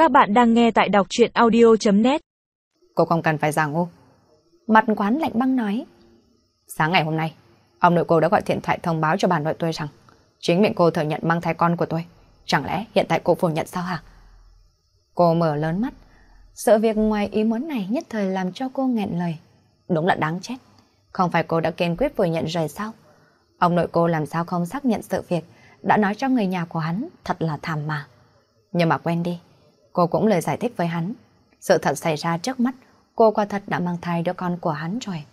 Các bạn đang nghe tại đọc truyện audio.net. Cô không cần phải giả ngu. Mặt quán lạnh băng nói. Sáng ngày hôm nay, ông nội cô đã gọi điện thoại thông báo cho bà nội tôi rằng chính miệng cô thừa nhận mang thai con của tôi. Chẳng lẽ hiện tại cô phủ nhận sao hả? Cô mở lớn mắt. Sự việc ngoài ý muốn này nhất thời làm cho cô nghẹn lời. Đúng là đáng chết. Không phải cô đã kiên quyết phủ nhận rồi sao? Ông nội cô làm sao không xác nhận sự việc, đã nói cho người nhà của hắn, thật là thảm mà. Nhưng mà quên đi, cô cũng lời giải thích với hắn. Sự thật xảy ra trước mắt, cô quả thật đã mang thai đứa con của hắn rồi.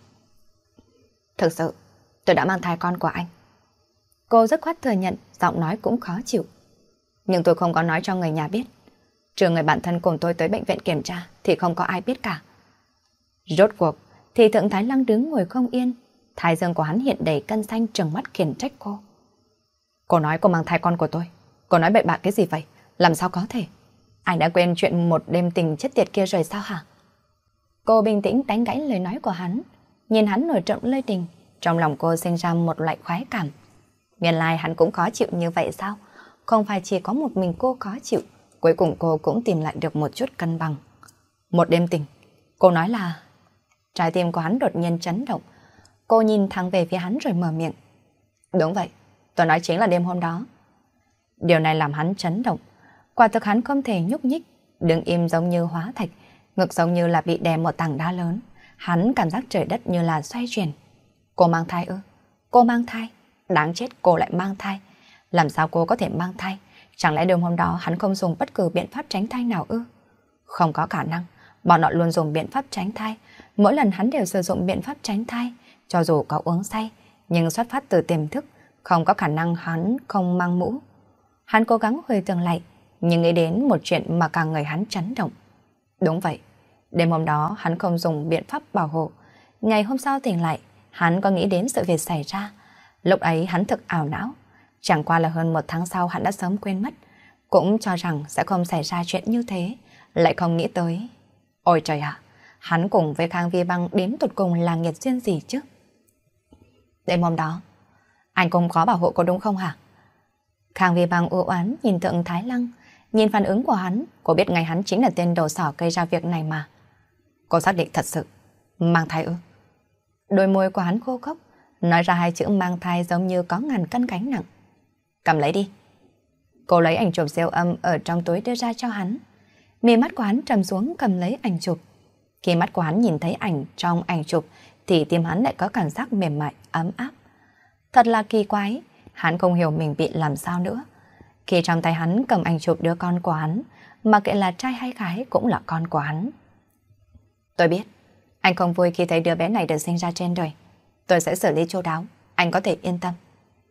Thực sự, tôi đã mang thai con của anh. Cô dứt khoát thừa nhận, giọng nói cũng khó chịu. Nhưng tôi không có nói cho người nhà biết. Trừ người bạn thân cùng tôi tới bệnh viện kiểm tra thì không có ai biết cả. Rốt cuộc thì Thượng Thái Lăng đứng ngồi không yên. Thái dương của hắn hiện đầy cân xanh, trừng mắt khiển trách cô. Cô nói cô mang thai con của tôi. Cô nói bậy bạ cái gì vậy? Làm sao có thể? Anh đã quên chuyện một đêm tình chết tiệt kia rồi sao hả? Cô bình tĩnh đánh gãy lời nói của hắn. Nhìn hắn nổi trận lôi đình, trong lòng cô sinh ra một loại khoái cảm. Nguyên lai hắn cũng khó chịu như vậy sao? Không phải chỉ có một mình cô khó chịu. Cuối cùng cô cũng tìm lại được một chút cân bằng. Một đêm tình. Cô nói là... Trái tim của hắn đột nhiên chấn động. Cô nhìn thẳng về phía hắn rồi mở miệng. Đúng vậy, tôi nói chính là đêm hôm đó. Điều này làm hắn chấn động. Quả thực hắn không thể nhúc nhích, đứng im giống như hóa thạch, ngực giống như là bị đè một tảng đá lớn. Hắn cảm giác trời đất như là xoay chuyển. Cô mang thai ư? Cô mang thai? Đáng chết, cô lại mang thai. Làm sao cô có thể mang thai? Chẳng lẽ đêm hôm đó hắn không dùng bất cứ biện pháp tránh thai nào ư? Không có khả năng. Bọn họ luôn dùng biện pháp tránh thai. Mỗi lần hắn đều sử dụng biện pháp tránh thai. Cho dù có uống say, nhưng xuất phát từ tiềm thức, không có khả năng hắn không mang mũ. Hắn cố gắng hồi tưởng lại, nhưng nghĩ đến một chuyện mà cả người hắn chấn động. Đúng vậy, đêm hôm đó hắn không dùng biện pháp bảo hộ. Ngày hôm sau tỉnh lại, hắn có nghĩ đến sự việc xảy ra. Lúc ấy hắn thực ảo não. Chẳng qua là hơn một tháng sau hắn đã sớm quên mất. Cũng cho rằng sẽ không xảy ra chuyện như thế. Lại không nghĩ tới. Ôi trời ạ, hắn cùng với Khang Vi Băng đến tụt cùng là nghiệt duyên gì chứ? Đêm hôm đó, anh cũng có bảo hộ cô đúng không hả? Khang Vi Băng u oán nhìn Thượng Thái Lăng. Nhìn phản ứng của hắn, cô biết ngay hắn chính là tên đầu sỏ gây ra việc này mà. Cô xác định thật sự mang thai ư? Đôi môi của hắn khô khốc, nói ra hai chữ mang thai giống như có ngàn cân gánh nặng. Cầm lấy đi. Cô lấy ảnh chụp siêu âm ở trong túi đưa ra cho hắn. Mí mắt của hắn trầm xuống cầm lấy ảnh chụp. Khi mắt của hắn nhìn thấy ảnh trong ảnh chụp thì tim hắn lại có cảm giác mềm mại, ấm áp. Thật là kỳ quái, hắn không hiểu mình bị làm sao nữa. Khi trong tay hắn cầm ảnh chụp đứa con của hắn, mà kệ là trai hay gái cũng là con của hắn. Tôi biết, anh không vui khi thấy đứa bé này được sinh ra trên đời. Tôi sẽ xử lý chu đáo, anh có thể yên tâm.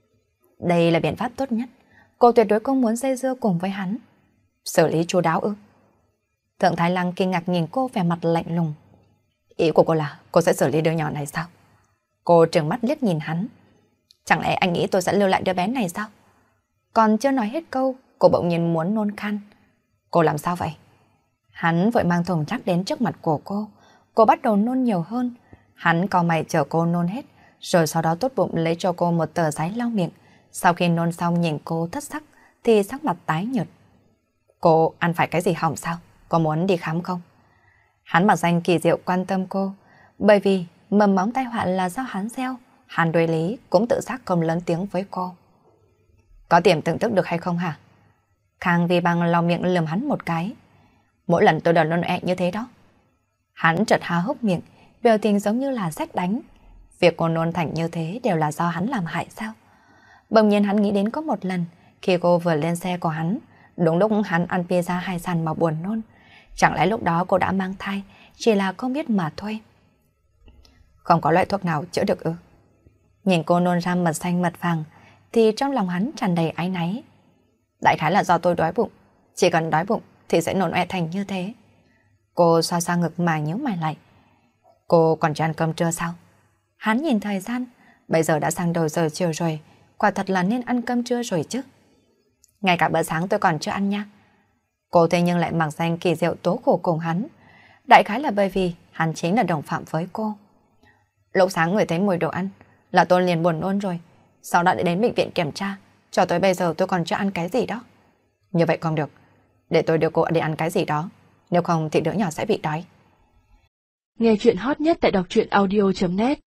Đây là biện pháp tốt nhất. Cô tuyệt đối không muốn dây dưa cùng với hắn. Xử lý chu đáo ư? Thượng Thái Lăng kinh ngạc nhìn cô vẻ mặt lạnh lùng. Ý của cô là cô sẽ xử lý đứa nhỏ này sao? Cô trừng mắt liếc nhìn hắn. Chẳng lẽ anh nghĩ tôi sẽ lưu lại đứa bé này sao? Còn chưa nói hết câu, cô bỗng nhiên muốn nôn khan. Cô làm sao vậy? Hắn vội mang thùng rác đến trước mặt của cô. Cô bắt đầu nôn nhiều hơn. Hắn cau mày chờ cô nôn hết, rồi sau đó tốt bụng lấy cho cô một tờ giấy lau miệng. Sau khi nôn xong nhìn cô thất sắc, thì sắc mặt tái nhợt. Cô ăn phải cái gì hỏng sao? Có muốn đi khám không? Hắn mặc danh kỳ diệu quan tâm cô, bởi vì mầm móng tai họa là do hắn gieo. Hắn đối lý cũng tự giác không lớn tiếng với cô. Có tiềm tưởng thức được hay không hả? Khang Vi Băng lau miệng lườm hắn một cái. Mỗi lần tôi đều nôn ẹ như thế đó. Hắn chợt há hốc miệng, biểu tình giống như là sét đánh. Việc cô nôn thành như thế đều là do hắn làm hại sao? Bỗng nhiên hắn nghĩ đến có một lần, khi cô vừa lên xe của hắn, đúng lúc hắn ăn pizza hải sản mà buồn nôn. Chẳng lẽ lúc đó cô đã mang thai, chỉ là không biết mà thôi. Không có loại thuốc nào chữa được ư? Nhìn cô nôn ra mật xanh mật vàng, thì trong lòng hắn tràn đầy áy náy. Đại khái là do tôi đói bụng, chỉ cần đói bụng thì sẽ nôn ọe thành như thế. Cô xoa xoa ngực mà nhíu mày lại. Cô còn chưa ăn cơm trưa sao? Hắn nhìn thời gian, bây giờ đã sang đầu giờ chiều rồi, quả thật là nên ăn cơm trưa rồi chứ. Ngay cả bữa sáng tôi còn chưa ăn nha. Cô thế nhưng lại mặc danh kỳ diệu tố khổ cùng hắn. Đại khái là bởi vì hắn chính là đồng phạm với cô. Lúc sáng người thấy mùi đồ ăn là tôi liền buồn nôn rồi. Sau đó đến bệnh viện kiểm tra, cho tới bây giờ tôi còn chưa ăn cái gì đó. Như vậy không được. để tôi đưa cô đi ăn cái gì đó. Nếu không thì đứa nhỏ sẽ bị đói. Nghe chuyện hot nhất tại đọc truyện audio.net